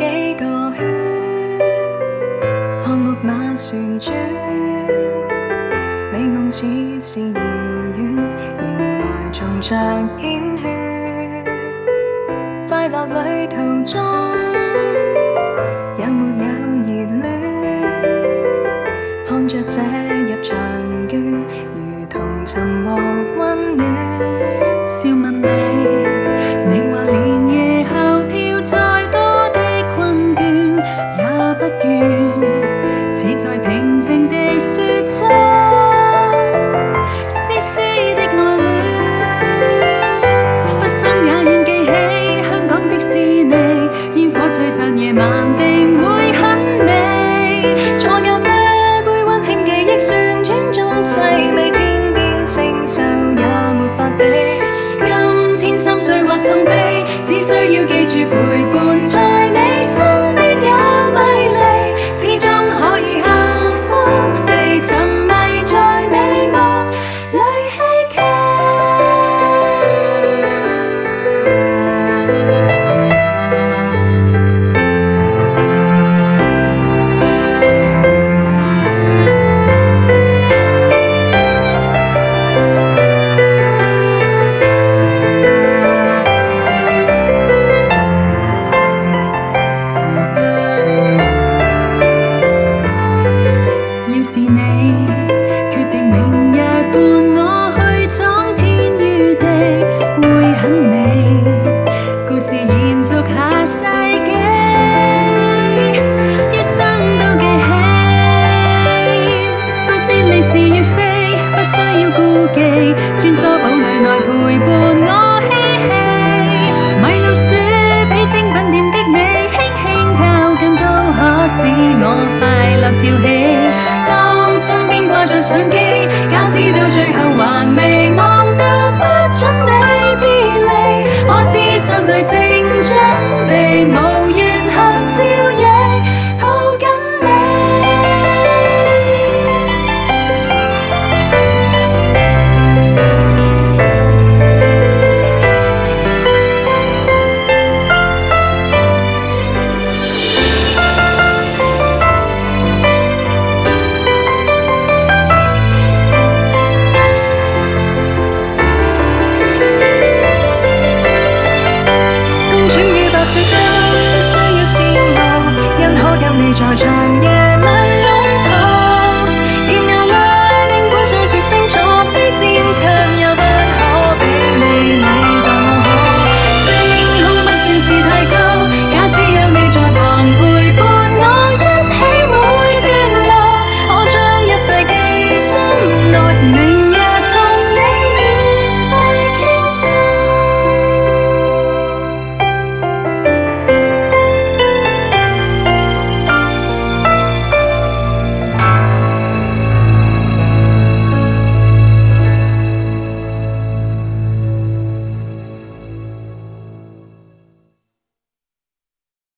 幾個圈，看木馬旋轉，美夢似是遙遠，仍埋藏着煙圈。快樂旅途中，有沒有熱戀？看着這入場券，如同尋獲溫暖。笑問你，你話連夜後飄再多的困倦，也不願似在平靜地雪中絲絲的愛戀。不心也願記起香港迪士尼，煙火璀璨夜晚定會很美。坐咖啡杯溫馨記憶旋轉中細味，天邊星宿也沒法比。今天心碎或痛悲，只需要記住陪伴在你身邊有迷離，始終可以幸福地沉迷在美夢裏希冀。要是你決定明日伴我去闖天與地，會很美，故事延續下世紀，一生都記起。不必理是與非，不需要顧忌，穿梭堡壘內陪伴我嬉戲。迷路鼠比精品店的美，輕輕靠近都可使我快樂跳起。